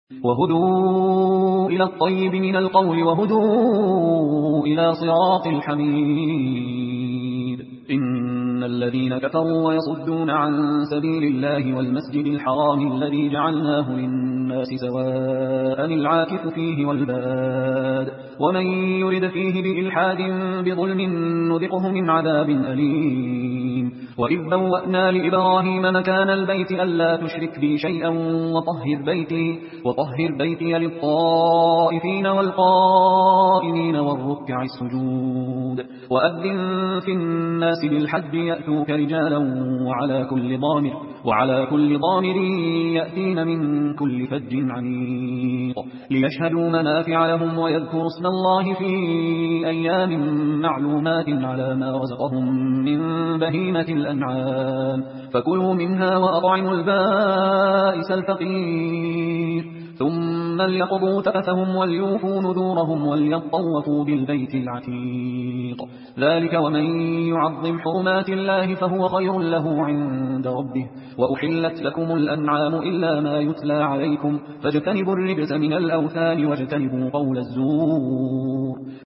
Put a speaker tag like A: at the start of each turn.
A: وهدوا إلى الطيب من القول وهدوا إلى صراط الحميد. إن الذين كفروا ويصدون عن سبيل الله والمسجد الحرام الذي جعلناه للناس سواء العاكف فيه والباد ومن يرد فيه بإلحاد بظلم نذقه من عذاب أليم. وإذ بوأنا لإبراهيم مكان البيت ألا تشرك بي شيئا وطهر بيتي للطائفين والقائمين والركع السجود. وأذن في الناس بالحج يأتوك رجالا وعلى كل ضامر يأتين من كل فج عميق ليشهدوا منافع لهم ويذكروا اسم الله في أيام معلومات على ما رزقهم من بهيمة الأنعام فكلوا منها وأطعموا البائس الفقير ثم ليقضوا تفثهم وليوفوا نذورهم وليطوفوا بالبيت العتيق. ذلك ومن يعظم حرمات الله فهو خير له عند ربه. وأحلت لكم الأنعام إلا ما يتلى عليكم فاجتنبوا الرجس من الأوثان واجتنبوا قول الزور.